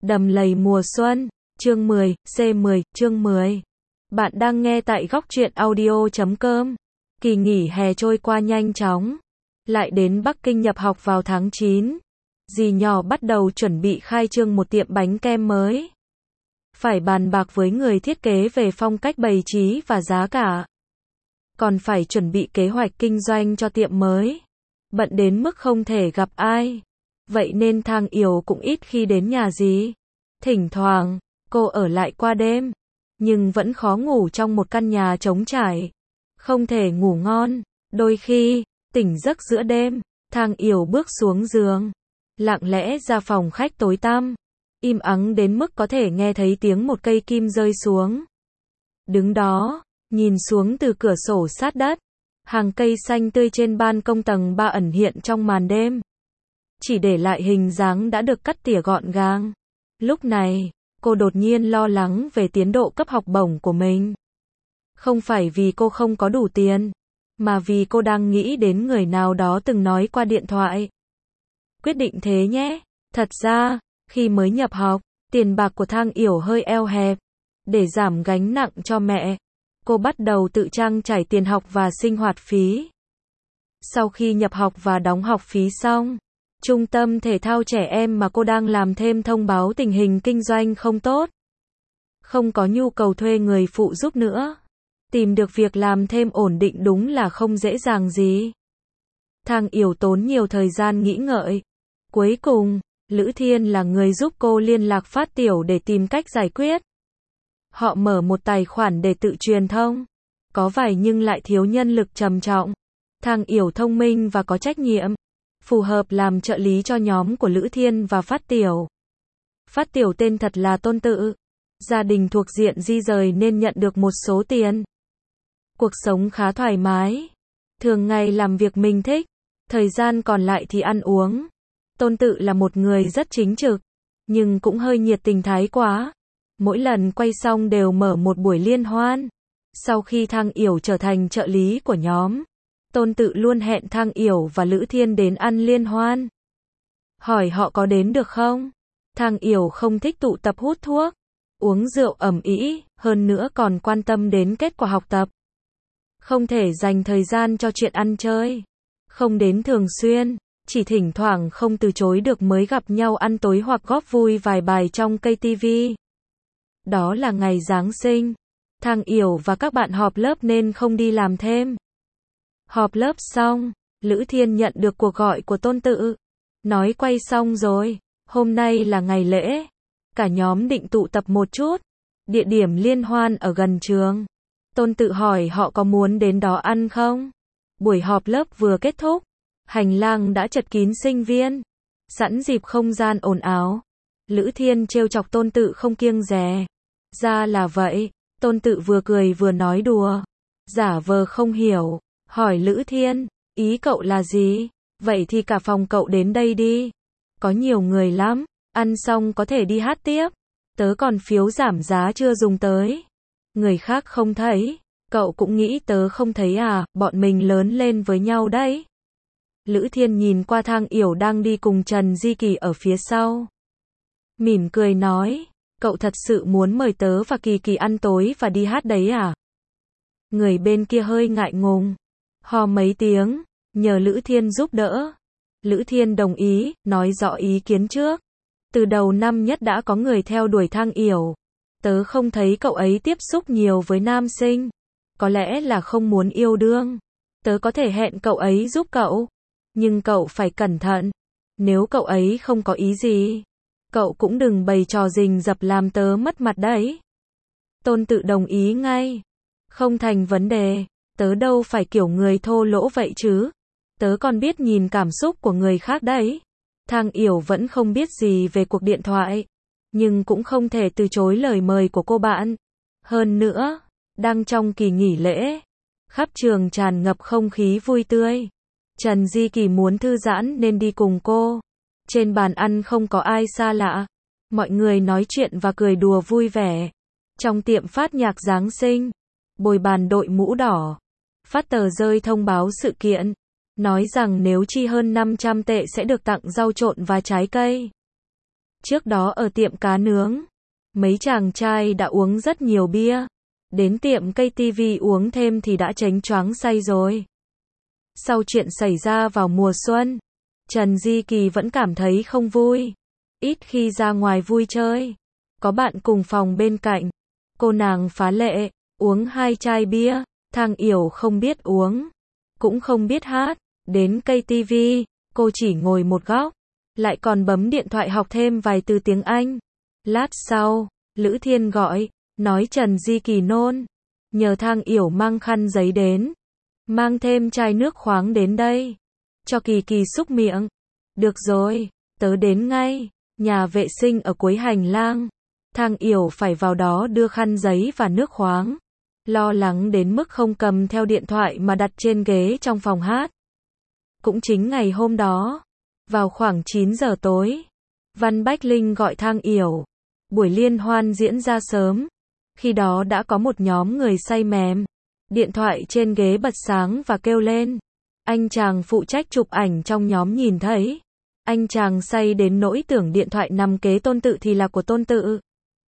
Đầm lầy mùa xuân, chương 10, C10, chương 10. Bạn đang nghe tại góc truyện audio.com. Kỳ nghỉ hè trôi qua nhanh chóng. Lại đến Bắc Kinh nhập học vào tháng 9. Dì nhỏ bắt đầu chuẩn bị khai trương một tiệm bánh kem mới. Phải bàn bạc với người thiết kế về phong cách bày trí và giá cả. Còn phải chuẩn bị kế hoạch kinh doanh cho tiệm mới. Bận đến mức không thể gặp ai. Vậy nên Thang Yểu cũng ít khi đến nhà dì. Thỉnh thoảng, cô ở lại qua đêm. Nhưng vẫn khó ngủ trong một căn nhà trống trải. Không thể ngủ ngon. Đôi khi, tỉnh giấc giữa đêm, Thang Yểu bước xuống giường. Lặng lẽ ra phòng khách tối tăm. Im ắng đến mức có thể nghe thấy tiếng một cây kim rơi xuống. Đứng đó, nhìn xuống từ cửa sổ sát đất. Hàng cây xanh tươi trên ban công tầng 3 ẩn hiện trong màn đêm. Chỉ để lại hình dáng đã được cắt tỉa gọn gàng. Lúc này, cô đột nhiên lo lắng về tiến độ cấp học bổng của mình. Không phải vì cô không có đủ tiền, mà vì cô đang nghĩ đến người nào đó từng nói qua điện thoại. Quyết định thế nhé. Thật ra, khi mới nhập học, tiền bạc của Thang Yểu hơi eo hẹp. Để giảm gánh nặng cho mẹ, cô bắt đầu tự trang trải tiền học và sinh hoạt phí. Sau khi nhập học và đóng học phí xong, trung tâm thể thao trẻ em mà cô đang làm thêm thông báo tình hình kinh doanh không tốt. Không có nhu cầu thuê người phụ giúp nữa. Tìm được việc làm thêm ổn định đúng là không dễ dàng gì. Thang Yểu tốn nhiều thời gian nghĩ ngợi. Cuối cùng, Lữ Thiên là người giúp cô liên lạc Phát Tiểu để tìm cách giải quyết. Họ mở một tài khoản để tự truyền thông. Có vài nhưng lại thiếu nhân lực trầm trọng. Thang Yểu thông minh và có trách nhiệm. Phù hợp làm trợ lý cho nhóm của Lữ Thiên và Phát Tiểu. Phát Tiểu tên thật là Tôn Tự. Gia đình thuộc diện di rời nên nhận được một số tiền. Cuộc sống khá thoải mái. Thường ngày làm việc mình thích. Thời gian còn lại thì ăn uống. Tôn Tự là một người rất chính trực. Nhưng cũng hơi nhiệt tình thái quá. Mỗi lần quay xong đều mở một buổi liên hoan. Sau khi Thang Yểu trở thành trợ lý của nhóm, Tôn Tự luôn hẹn Thang Yểu và Lữ Thiên đến ăn liên hoan. Hỏi họ có đến được không? Thang Yểu không thích tụ tập hút thuốc, uống rượu ầm ĩ, hơn nữa còn quan tâm đến kết quả học tập. Không thể dành thời gian cho chuyện ăn chơi. Không đến thường xuyên, chỉ thỉnh thoảng không từ chối được mới gặp nhau ăn tối hoặc góp vui vài bài trong cây tivi. Đó là ngày Giáng sinh. Thang Yểu và các bạn họp lớp nên không đi làm thêm. Họp lớp xong, Lữ Thiên nhận được cuộc gọi của Tôn Tự. Nói quay xong rồi, hôm nay là ngày lễ. Cả nhóm định tụ tập một chút. Địa điểm liên hoan ở gần trường. Tôn Tự hỏi họ có muốn đến đó ăn không? Buổi họp lớp vừa kết thúc. Hành lang đã chật kín sinh viên. Sẵn dịp không gian ồn ào. Lữ Thiên trêu chọc Tôn Tự không kiêng dè. Ra là vậy. Tôn Tự vừa cười vừa nói đùa. Giả vờ không hiểu. Hỏi Lữ Thiên, ý cậu là gì? Vậy thì cả phòng cậu đến đây đi. Có nhiều người lắm. Ăn xong có thể đi hát tiếp. Tớ còn phiếu giảm giá chưa dùng tới. Người khác không thấy. Cậu cũng nghĩ tớ không thấy à? Bọn mình lớn lên với nhau đấy. Lữ Thiên nhìn qua Thang Yểu đang đi cùng Trần Di Kỳ ở phía sau. Mỉm cười nói, cậu thật sự muốn mời tớ và Kỳ Kỳ ăn tối và đi hát đấy à? Người bên kia hơi ngại ngùng. Hò mấy tiếng, nhờ Lữ Thiên giúp đỡ. Lữ Thiên đồng ý, nói rõ ý kiến trước. Từ đầu năm nhất đã có người theo đuổi Thang Yểu. Tớ không thấy cậu ấy tiếp xúc nhiều với nam sinh. Có lẽ là không muốn yêu đương. Tớ có thể hẹn cậu ấy giúp cậu. Nhưng cậu phải cẩn thận. Nếu cậu ấy không có ý gì, cậu cũng đừng bày trò rình rập làm tớ mất mặt đấy. Tôn Tự đồng ý ngay. Không thành vấn đề. Tớ đâu phải kiểu người thô lỗ vậy chứ. Tớ còn biết nhìn cảm xúc của người khác đấy. Thang Yểu vẫn không biết gì về cuộc điện thoại. Nhưng cũng không thể từ chối lời mời của cô bạn. Hơn nữa, đang trong kỳ nghỉ lễ. Khắp trường tràn ngập không khí vui tươi. Trần Di Kỳ muốn thư giãn nên đi cùng cô. Trên bàn ăn không có ai xa lạ. Mọi người nói chuyện và cười đùa vui vẻ. Trong tiệm phát nhạc Giáng sinh, bồi bàn đội mũ đỏ. Phát tờ rơi thông báo sự kiện. Nói rằng nếu chi hơn 500 tệ sẽ được tặng rau trộn và trái cây. Trước đó ở tiệm cá nướng, mấy chàng trai đã uống rất nhiều bia. Đến tiệm KTV uống thêm thì đã chánh choáng say rồi. Sau chuyện xảy ra vào mùa xuân, Trần Di Kỳ vẫn cảm thấy không vui. Ít khi ra ngoài vui chơi. Có bạn cùng phòng bên cạnh. Cô nàng phá lệ, uống 2 chai bia. Thang Yểu không biết uống, cũng không biết hát. Đến KTV, cô chỉ ngồi một góc. Lại còn bấm điện thoại học thêm vài từ tiếng Anh. Lát sau, Lữ Thiên gọi, nói Trần Di Kỳ nôn. Nhờ Thang Yểu mang khăn giấy đến. Mang thêm chai nước khoáng đến đây. Cho Kỳ Kỳ xúc miệng. Được rồi, tớ đến ngay. Nhà vệ sinh ở cuối hành lang. Thang Yểu phải vào đó đưa khăn giấy và nước khoáng. Lo lắng đến mức không cầm theo điện thoại mà đặt trên ghế trong phòng hát. Cũng chính ngày hôm đó, vào khoảng 9 giờ tối, Văn Bách Linh gọi Thang Yểu. Buổi liên hoan diễn ra sớm. Khi đó đã có một nhóm người say mềm. Điện thoại trên ghế bật sáng và kêu lên. Anh chàng phụ trách chụp ảnh trong nhóm nhìn thấy. Anh chàng say đến nỗi tưởng điện thoại nằm kế Tôn Tự thì là của Tôn Tự.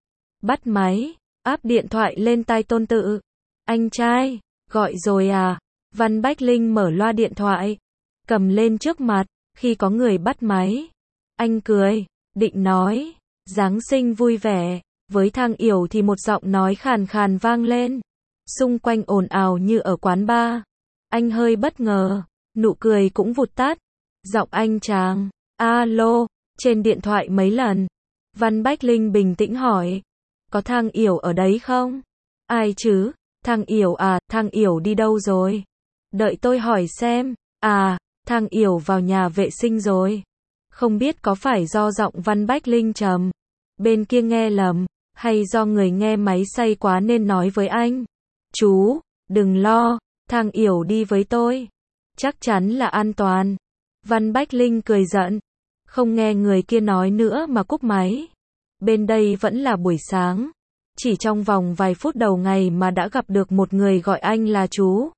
Bắt máy, áp điện thoại lên tai Tôn Tự. Anh trai, gọi rồi à? Văn Bách Linh mở loa điện thoại, cầm lên trước mặt. Khi có người bắt máy, anh cười, định nói, Giáng sinh vui vẻ. Với Thang Yểu thì một giọng nói khàn khàn vang lên. Xung quanh ồn ào như ở quán bar. Anh hơi bất ngờ, nụ cười cũng vụt tắt. Giọng anh chàng, alo, trên điện thoại mấy lần. Văn Bách Linh bình tĩnh hỏi, có Thang Yểu ở đấy không? Ai chứ? Thang Yểu à? Thang Yểu đi đâu rồi? Đợi tôi hỏi xem. À, Thang Yểu vào nhà vệ sinh rồi. Không biết có phải do giọng Văn Bách Linh trầm, bên kia nghe lầm, hay do người nghe máy say quá nên nói với anh. Chú, đừng lo, Thang Yểu đi với tôi. Chắc chắn là an toàn. Văn Bách Linh cười giận. Không nghe người kia nói nữa mà cúp máy. Bên đây vẫn là buổi sáng. Chỉ trong vòng vài phút đầu ngày mà đã gặp được một người gọi anh là chú.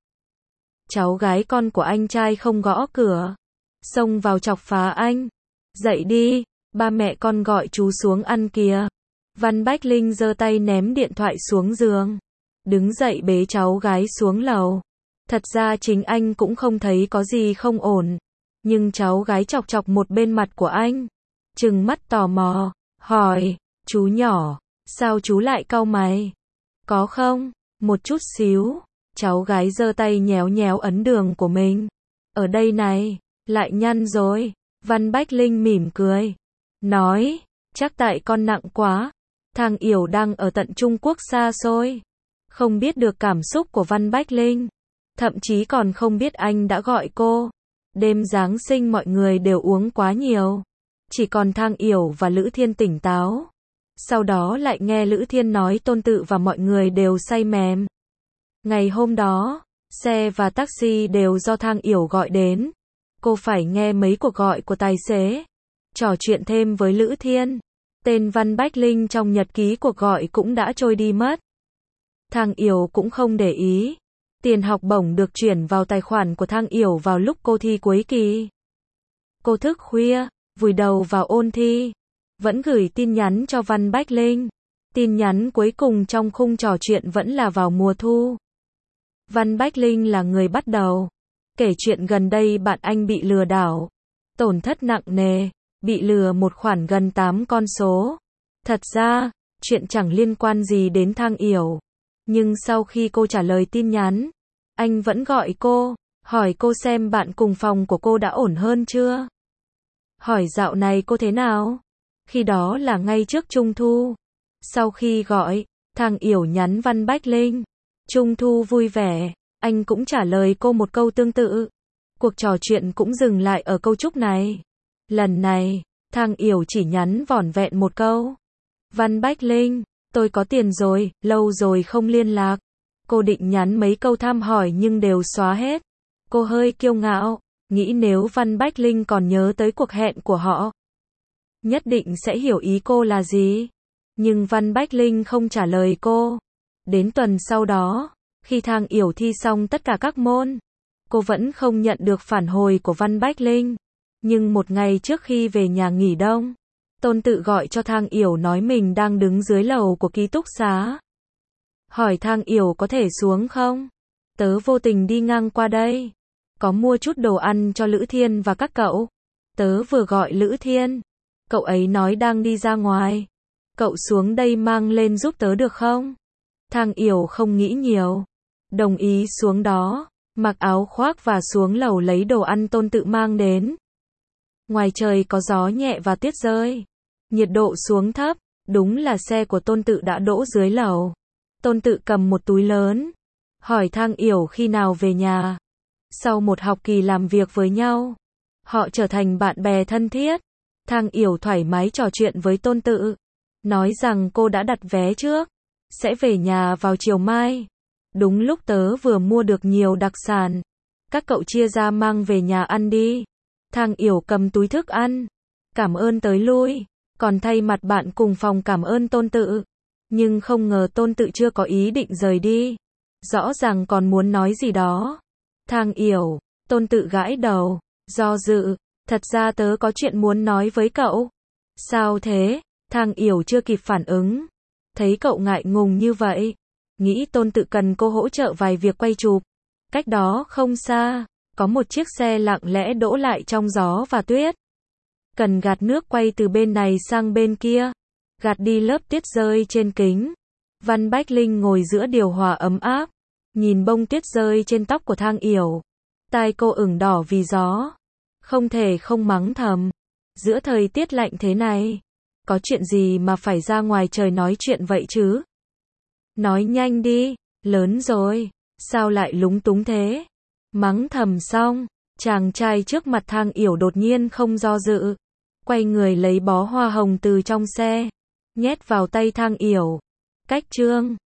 Cháu gái con của anh trai không gõ cửa. Xông vào chọc phá anh. Dậy đi, ba mẹ con gọi chú xuống ăn kìa. Văn Bách Linh giơ tay ném điện thoại xuống giường. Đứng dậy bế cháu gái xuống lầu. Thật ra chính anh cũng không thấy có gì không ổn. Nhưng cháu gái chọc chọc một bên mặt của anh. Trừng mắt tò mò, hỏi, chú nhỏ, sao chú lại cau mày? Có không? Một chút xíu. Cháu gái giơ tay nhéo nhéo ấn đường của mình. Ở đây này, lại nhăn rồi. Văn Bách Linh mỉm cười. Nói, chắc tại con nặng quá. Thang Yểu đang ở tận Trung Quốc xa xôi. Không biết được cảm xúc của Văn Bách Linh. Thậm chí còn không biết anh đã gọi cô. Đêm Giáng sinh mọi người đều uống quá nhiều. Chỉ còn Thang Yểu và Lữ Thiên tỉnh táo. Sau đó lại nghe Lữ Thiên nói Tôn Tự và mọi người đều say mềm. Ngày hôm đó, xe và taxi đều do Thang Yểu gọi đến. Cô phải nghe mấy cuộc gọi của tài xế. Trò chuyện thêm với Lữ Thiên. Tên Văn Bách Linh trong nhật ký cuộc gọi cũng đã trôi đi mất. Thang Yểu cũng không để ý. Tiền học bổng được chuyển vào tài khoản của Thang Yểu vào lúc cô thi cuối kỳ. Cô thức khuya, vùi đầu vào ôn thi. Vẫn gửi tin nhắn cho Văn Bách Linh. Tin nhắn cuối cùng trong khung trò chuyện vẫn là vào mùa thu. Văn Bách Linh là người bắt đầu. Kể chuyện gần đây bạn anh bị lừa đảo. Tổn thất nặng nề. Bị lừa một khoản gần 8 con số. Thật ra, chuyện chẳng liên quan gì đến Thang Yểu. Nhưng sau khi cô trả lời tin nhắn, anh vẫn gọi cô, hỏi cô xem bạn cùng phòng của cô đã ổn hơn chưa. Hỏi dạo này cô thế nào? Khi đó là ngay trước Trung Thu. Sau khi gọi, Thang Yểu nhắn Văn Bách Linh. Trung Thu vui vẻ. Anh cũng trả lời cô một câu tương tự. Cuộc trò chuyện cũng dừng lại ở câu chúc này. Lần này, Thang Yểu chỉ nhắn vỏn vẹn một câu. Văn Bách Linh, tôi có tiền rồi, lâu rồi không liên lạc. Cô định nhắn mấy câu thăm hỏi nhưng đều xóa hết. Cô hơi kiêu ngạo, nghĩ nếu Văn Bách Linh còn nhớ tới cuộc hẹn của họ, nhất định sẽ hiểu ý cô là gì. Nhưng Văn Bách Linh không trả lời cô. Đến tuần sau đó, khi Thang Yểu thi xong tất cả các môn, cô vẫn không nhận được phản hồi của Văn Bách Linh. Nhưng một ngày trước khi về nhà nghỉ đông, Tôn Tự gọi cho Thang Yểu nói mình đang đứng dưới lầu của ký túc xá. Hỏi Thang Yểu có thể xuống không? Tớ vô tình đi ngang qua đây. Có mua chút đồ ăn cho Lữ Thiên và các cậu. Tớ vừa gọi Lữ Thiên. Cậu ấy nói đang đi ra ngoài. Cậu xuống đây mang lên giúp tớ được không? Thang Yểu không nghĩ nhiều. Đồng ý xuống đó. Mặc áo khoác và xuống lầu lấy đồ ăn Tôn Tự mang đến. Ngoài trời có gió nhẹ và tuyết rơi. Nhiệt độ xuống thấp. Đúng là xe của Tôn Tự đã đỗ dưới lầu. Tôn Tự cầm một túi lớn. Hỏi Thang Yểu khi nào về nhà. Sau một học kỳ làm việc với nhau, họ trở thành bạn bè thân thiết. Thang Yểu thoải mái trò chuyện với Tôn Tự. Nói rằng cô đã đặt vé trước. Sẽ về nhà vào chiều mai. Đúng lúc tớ vừa mua được nhiều đặc sản. Các cậu chia ra mang về nhà ăn đi. Thang Yểu cầm túi thức ăn. Cảm ơn tới lui. Còn thay mặt bạn cùng phòng cảm ơn Tôn Tự. Nhưng không ngờ Tôn Tự chưa có ý định rời đi. Rõ ràng còn muốn nói gì đó. Thang Yểu, Tôn Tự gãi đầu, do dự, thật ra tớ có chuyện muốn nói với cậu. Sao thế? Thang Yểu chưa kịp phản ứng. Thấy cậu ngại ngùng như vậy. Nghĩ Tôn Tự cần cô hỗ trợ vài việc quay chụp. Cách đó không xa, có một chiếc xe lặng lẽ đỗ lại trong gió và tuyết. Cần gạt nước quay từ bên này sang bên kia. Gạt đi lớp tuyết rơi trên kính. Văn Bách Linh ngồi giữa điều hòa ấm áp. Nhìn bông tuyết rơi trên tóc của Thang Yểu. Tai cô ửng đỏ vì gió. Không thể không mắng thầm. Giữa thời tiết lạnh thế này. Có chuyện gì mà phải ra ngoài trời nói chuyện vậy chứ? Nói nhanh đi. Lớn rồi. Sao lại lúng túng thế? Mắng thầm xong. Chàng trai trước mặt Thang Yểu đột nhiên không do dự. Quay người lấy bó hoa hồng từ trong xe. Nhét vào tay Thang Yểu. Cách chương